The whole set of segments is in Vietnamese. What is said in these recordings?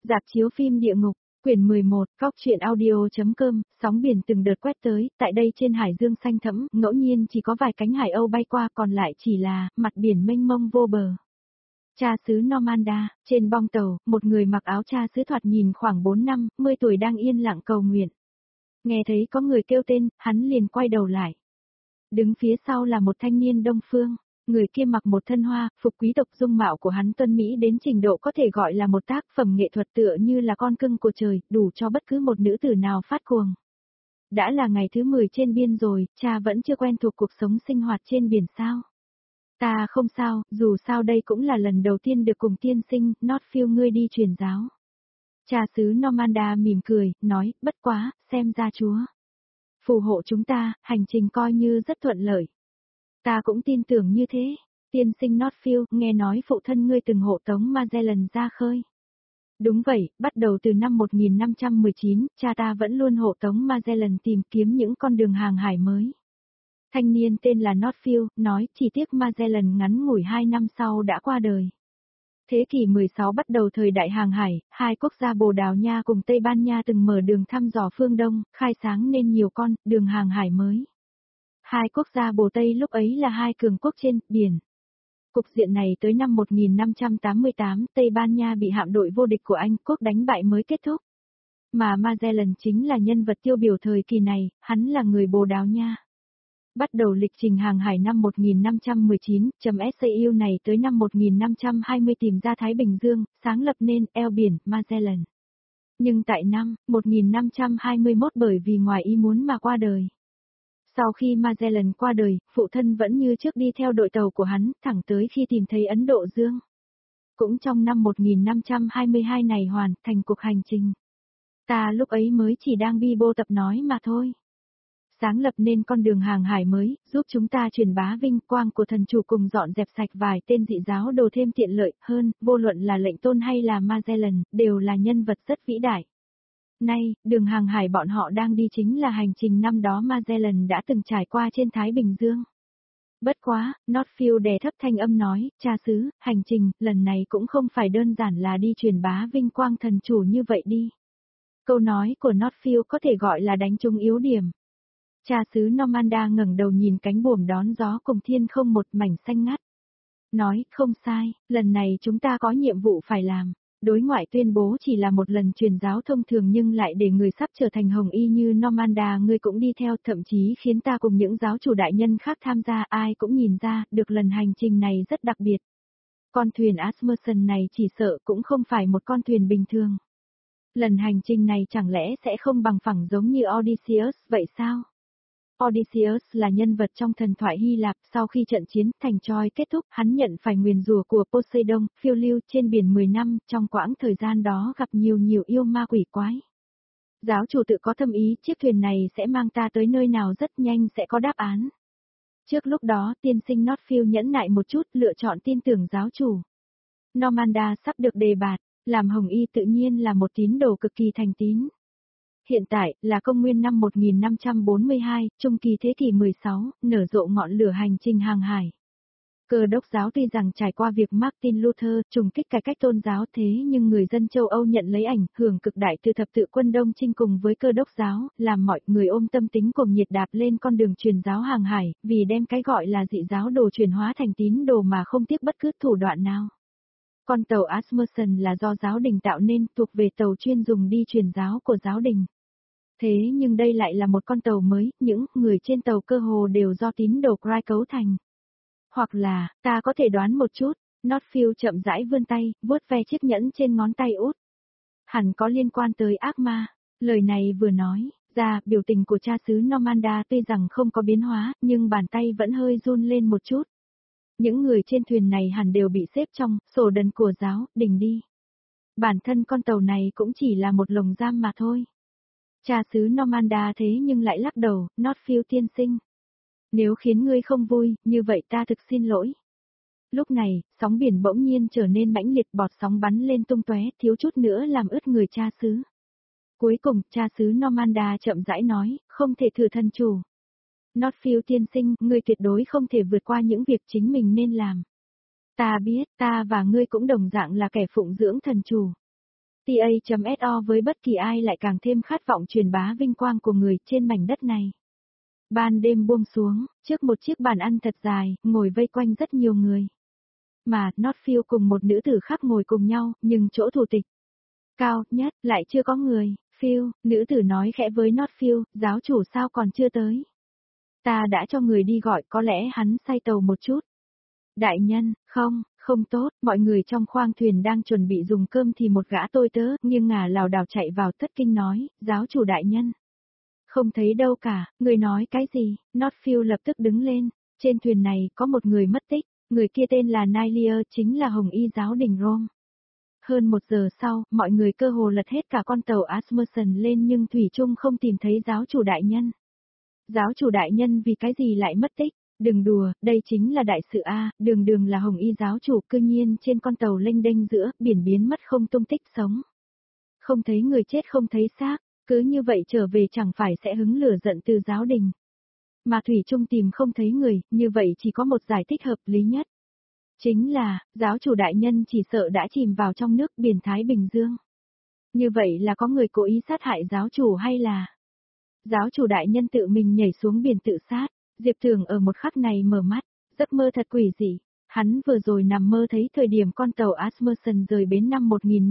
Rạp chiếu phim Địa ngục, quyển 11, góc truyện audio.com, sóng biển từng đợt quét tới, tại đây trên hải dương xanh thẫm, ngẫu nhiên chỉ có vài cánh hải âu bay qua, còn lại chỉ là mặt biển mênh mông vô bờ. Cha xứ Normandia, trên bong tàu, một người mặc áo cha xứ thoạt nhìn khoảng 4-50 tuổi đang yên lặng cầu nguyện. Nghe thấy có người kêu tên, hắn liền quay đầu lại. Đứng phía sau là một thanh niên Đông phương. Người kia mặc một thân hoa, phục quý tộc, dung mạo của hắn tuân mỹ đến trình độ có thể gọi là một tác phẩm nghệ thuật, tựa như là con cưng của trời, đủ cho bất cứ một nữ tử nào phát cuồng. Đã là ngày thứ 10 trên biên rồi, cha vẫn chưa quen thuộc cuộc sống sinh hoạt trên biển sao? Ta không sao, dù sao đây cũng là lần đầu tiên được cùng tiên sinh, Northfield ngươi đi truyền giáo. Cha xứ Normandia mỉm cười, nói, bất quá, xem ra Chúa phù hộ chúng ta, hành trình coi như rất thuận lợi. Ta cũng tin tưởng như thế. Tiên sinh Northfield, nghe nói phụ thân ngươi từng hộ tống Magellan ra khơi. Đúng vậy, bắt đầu từ năm 1519, cha ta vẫn luôn hộ tống Magellan tìm kiếm những con đường hàng hải mới. Thanh niên tên là Northfield, nói, chỉ tiếc Magellan ngắn ngủi 2 năm sau đã qua đời. Thế kỷ 16 bắt đầu thời đại hàng hải, hai quốc gia Bồ Đào Nha cùng Tây Ban Nha từng mở đường thăm dò phương Đông, khai sáng nên nhiều con đường hàng hải mới. Hai quốc gia Bồ Tây lúc ấy là hai cường quốc trên biển. Cục diện này tới năm 1588, Tây Ban Nha bị hạm đội vô địch của Anh quốc đánh bại mới kết thúc. Mà Magellan chính là nhân vật tiêu biểu thời kỳ này, hắn là người Bồ Đào Nha. Bắt đầu lịch trình hàng hải năm 1519, SAU này tới năm 1520 tìm ra Thái Bình Dương, sáng lập nên eo biển Magellan. Nhưng tại năm 1521 bởi vì ngoài ý muốn mà qua đời. Sau khi Magellan qua đời, phụ thân vẫn như trước đi theo đội tàu của hắn, thẳng tới khi tìm thấy Ấn Độ Dương. Cũng trong năm 1522 này hoàn thành cuộc hành trình. Ta lúc ấy mới chỉ đang bi bô tập nói mà thôi. Sáng lập nên con đường hàng hải mới, giúp chúng ta truyền bá vinh quang của thần chủ cùng dọn dẹp sạch vài tên dị giáo đồ thêm tiện lợi hơn, vô luận là lệnh tôn hay là Magellan, đều là nhân vật rất vĩ đại. Nay, đường hàng hải bọn họ đang đi chính là hành trình năm đó Magellan đã từng trải qua trên Thái Bình Dương. Bất quá, Northfield đè thấp thanh âm nói, cha xứ, hành trình, lần này cũng không phải đơn giản là đi truyền bá vinh quang thần chủ như vậy đi. Câu nói của Northfield có thể gọi là đánh trúng yếu điểm. Cha xứ Normandia ngẩng đầu nhìn cánh buồm đón gió cùng thiên không một mảnh xanh ngắt. Nói, không sai, lần này chúng ta có nhiệm vụ phải làm. Đối ngoại tuyên bố chỉ là một lần truyền giáo thông thường nhưng lại để người sắp trở thành hồng y như Normandia ngươi cũng đi theo, thậm chí khiến ta cùng những giáo chủ đại nhân khác tham gia, ai cũng nhìn ra được lần hành trình này rất đặc biệt. Con thuyền Asmussen này chỉ sợ cũng không phải một con thuyền bình thường. Lần hành trình này chẳng lẽ sẽ không bằng phẳng giống như Odysseus vậy sao? Odysseus là nhân vật trong thần thoại Hy Lạp, sau khi trận chiến thành Troy kết thúc, hắn nhận phải nguyền rủa của Poseidon, phiêu lưu trên biển 10 năm, trong quãng thời gian đó gặp nhiều yêu ma quỷ quái. Giáo chủ tự có thâm ý, chiếc thuyền này sẽ mang ta tới nơi nào rất nhanh sẽ có đáp án. Trước lúc đó, tiên sinh Northfield nhẫn nại một chút, lựa chọn tin tưởng giáo chủ. Normandia sắp được đề bạt, làm hồng y tự nhiên là một tín đồ cực kỳ thành tín. Hiện tại, là công nguyên năm 1542, trung kỳ thế kỷ 16, nở rộ ngọn lửa hành trình hàng hải. Cơ đốc giáo tuy rằng trải qua việc Martin Luther trùng kích cải cách tôn giáo thế nhưng người dân châu Âu nhận lấy ảnh hưởng cực đại từ thập tự quân Đông Chinh cùng với cơ đốc giáo, làm mọi người ôm tâm tính cùng nhiệt đạp lên con đường truyền giáo hàng hải, vì đem cái gọi là dị giáo đồ chuyển hóa thành tín đồ mà không tiếc bất cứ thủ đoạn nào. Con tàu Asmussen là do giáo đình tạo nên, thuộc về tàu chuyên dùng đi truyền giáo của giáo đình. Thế nhưng đây lại là một con tàu mới, những người trên tàu cơ hồ đều do tín đồ Christ cấu thành. Hoặc là, ta có thể đoán một chút, Northfield chậm rãi vươn tay, vuốt ve chiếc nhẫn trên ngón tay út. Hẳn có liên quan tới ác ma. Lời này vừa nói ra, biểu tình của cha xứ Normandia tuy rằng không có biến hóa, nhưng bàn tay vẫn hơi run lên một chút. Những người trên thuyền này hẳn đều bị xếp trong sổ đần của giáo đình đi. Bản thân con tàu này cũng chỉ là một lồng giam mà thôi. Cha xứ Normandia thế nhưng lại lắc đầu, Northfield tiên sinh. Nếu khiến ngươi không vui, như vậy ta thực xin lỗi. Lúc này, sóng biển bỗng nhiên trở nên mãnh liệt, bọt sóng bắn lên tung tóe, thiếu chút nữa làm ướt người cha xứ. Cuối cùng, cha xứ Normandia chậm rãi nói, không thể thử thần chủ. Northfield tiên sinh, ngươi tuyệt đối không thể vượt qua những việc chính mình nên làm. Ta biết, ta và ngươi cũng đồng dạng là kẻ phụng dưỡng thần chủ. TA.so với bất kỳ ai lại càng thêm khát vọng truyền bá vinh quang của người trên mảnh đất này. Ban đêm buông xuống, trước một chiếc bàn ăn thật dài, ngồi vây quanh rất nhiều người. Mà, Northfield cùng một nữ tử khác ngồi cùng nhau, nhưng chỗ thủ tịch cao nhất, lại chưa có người. Phil, nữ tử nói khẽ với Northfield, giáo chủ sao còn chưa tới? Ta đã cho người đi gọi, có lẽ hắn say tàu một chút. Đại nhân, không tốt, mọi người trong khoang thuyền đang chuẩn bị dùng cơm thì một gã tôi tớ, nghiêng ngả lảo đảo chạy vào thất kinh nói, giáo chủ đại nhân. Không thấy đâu cả, người nói cái gì? Northfield lập tức đứng lên, trên thuyền này có một người mất tích, người kia tên là Nylia, chính là Hồng Y giáo đình Rome. Hơn 1 giờ sau, mọi người cơ hồ lật hết cả con tàu Asmussen lên nhưng thủy chung không tìm thấy giáo chủ đại nhân. Giáo chủ đại nhân vì cái gì lại mất tích? Đừng đùa, đây chính là đại sự A, đường là Hồng Y giáo chủ, cư nhiên trên con tàu lênh đênh giữa, biển biến mất không tung tích sống. Không thấy người chết không thấy xác, cứ như vậy trở về chẳng phải sẽ hứng lửa giận từ giáo đình. Mà thủy chung tìm không thấy người, như vậy chỉ có một giải thích hợp lý nhất. Chính là, giáo chủ đại nhân chỉ sợ đã chìm vào trong nước biển Thái Bình Dương. Như vậy là có người cố ý sát hại giáo chủ hay là giáo chủ đại nhân tự mình nhảy xuống biển tự sát? Diệp Thường ở một khắc này mở mắt, giấc mơ thật quỷ dị. Hắn vừa rồi nằm mơ thấy thời điểm con tàu Asmussen rời bến năm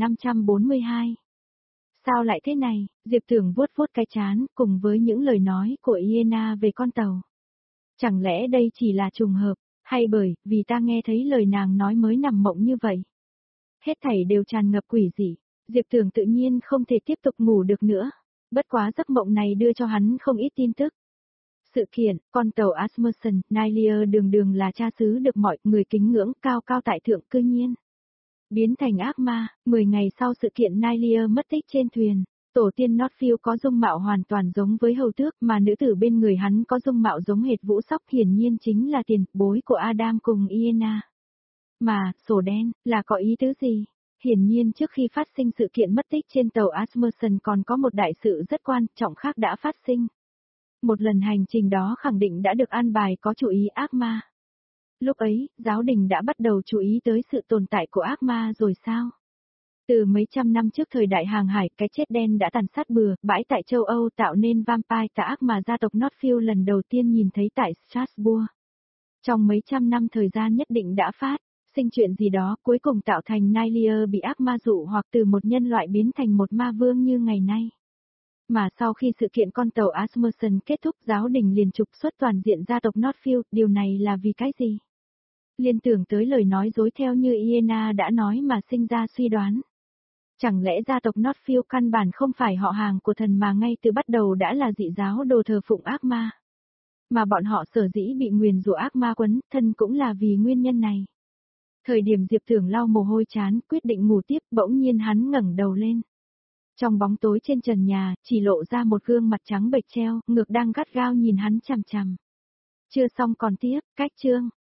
1542. Sao lại thế này? Diệp Thường vuốt vuốt cái trán cùng với những lời nói của Iena về con tàu. Chẳng lẽ đây chỉ là trùng hợp, hay bởi vì ta nghe thấy lời nàng nói mới nằm mộng như vậy? Hết thảy đều tràn ngập quỷ dị, Diệp Thường tự nhiên không thể tiếp tục ngủ được nữa. Bất quá giấc mộng này đưa cho hắn không ít tin tức. Sự kiện, con tàu Asmussen, Nylia đường là cha xứ được mọi người kính ngưỡng cao cao tại thượng cư nhiên. Biến thành ác ma, 10 ngày sau sự kiện Nylia mất tích trên thuyền, tổ tiên Northfield có dung mạo hoàn toàn giống với hầu tước mà nữ tử bên người hắn có dung mạo giống hệt vũ sóc hiển nhiên chính là tiền bối của Adam cùng Iena. Mà, sổ đen, là có ý tứ gì? Hiển nhiên trước khi phát sinh sự kiện mất tích trên tàu Asmussen còn có một đại sự rất quan trọng khác đã phát sinh. Một lần hành trình đó khẳng định đã được an bài có chủ ý ác ma. Lúc ấy, giáo đình đã bắt đầu chú ý tới sự tồn tại của ác ma rồi sao? Từ mấy trăm năm trước thời đại hàng hải, cái chết đen đã tàn sát bừa, bãi tại châu Âu tạo nên vampire tà ác mà gia tộc Northfield lần đầu tiên nhìn thấy tại Strasbourg. Trong mấy trăm năm thời gian nhất định đã phát sinh chuyện gì đó cuối cùng tạo thành Nylia bị ác ma dụ hoặc từ một nhân loại biến thành một ma vương như ngày nay. Mà sau khi sự kiện con tàu Asmussen kết thúc giáo đình liền trục xuất toàn diện gia tộc Northfield, điều này là vì cái gì? Liên tưởng tới lời nói dối theo như Iena đã nói mà sinh ra suy đoán. Chẳng lẽ gia tộc Northfield căn bản không phải họ hàng của thần mà ngay từ bắt đầu đã là dị giáo đồ thờ phụng ác ma? Mà bọn họ sở dĩ bị nguyền rủa ác ma quấn thân cũng là vì nguyên nhân này. Thời điểm Diệp Thường lau mồ hôi chán, quyết định ngủ tiếp, bỗng nhiên hắn ngẩng đầu lên. Trong bóng tối trên trần nhà, chỉ lộ ra một gương mặt trắng bệch treo, ngực đang gắt gao nhìn hắn chằm chằm. Chưa xong còn tiếp, cách chương.